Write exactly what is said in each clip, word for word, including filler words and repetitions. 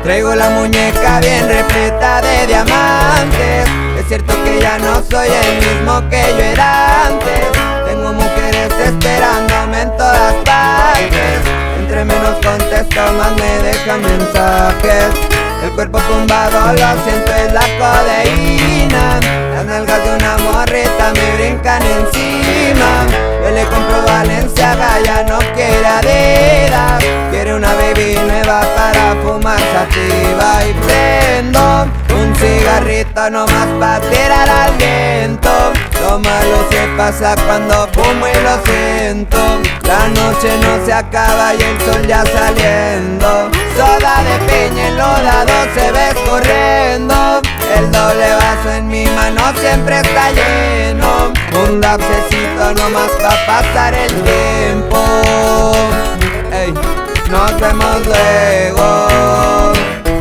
Traigo la muñeca bien repleta de diamantes. Es cierto que ya no soy el mismo que yo era antes. Tengo mujeres esperándome en todas partes. Entre menos contesto más me dejan mensajes. El cuerpo tumbado lo siento es la codeína. Las nalgas de una morrita me brincan encima. Yo le compro Valenciaga, ya no quiere Adidas. Quiere una baby nueva para fumar sativa. Y prendo un cigarrito nomás pa' tirar al viento. Lo malo se pasa cuando fumo y lo siento. La noche no se acaba y el sol ya saliendo. Soda de piña enlodado se ve corriendo. El doble vaso en mi mano siempre está lleno. Un lapsecito nomás pa' pasar el tiempo. Ey, nos vemos luego.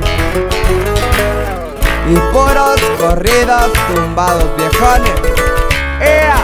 Y puros corridos tumbados viejones. ¡Ea!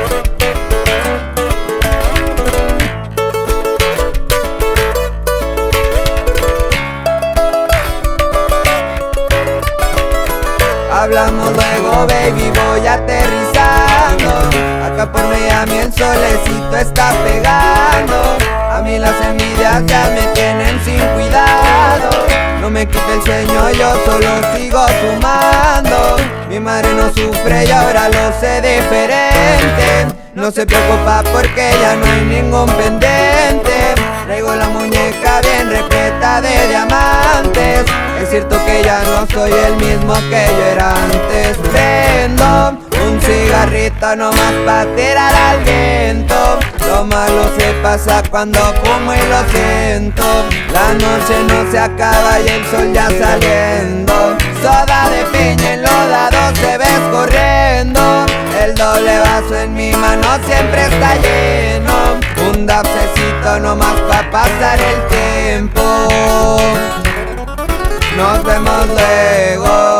Hablamos luego, baby, voy aterrizando. Acá por Miami el solecito está pegando. A mí las envidias ya me tienen sin cuidado. No me quita el sueño, yo solo sigo fumando. Mi madre no sufre y ahora lo sé diferente. No se preocupa porque ya no hay ningún pendiente. Traigo la muñeca bien repleta de diamantes. Es cierto que ya no soy el mismo que yo era antes. Prendo un cigarrito nomás pa' tirar al viento. Lo malo se pasa cuando fumo y lo siento. La noche no se acaba y el sol ya saliendo. Soda de piña enlodado se ve corriendo. El doble vaso en mi mano siempre está lleno. Un dapsecito nomás pa' pasar el tiempo. Nos vemos luego.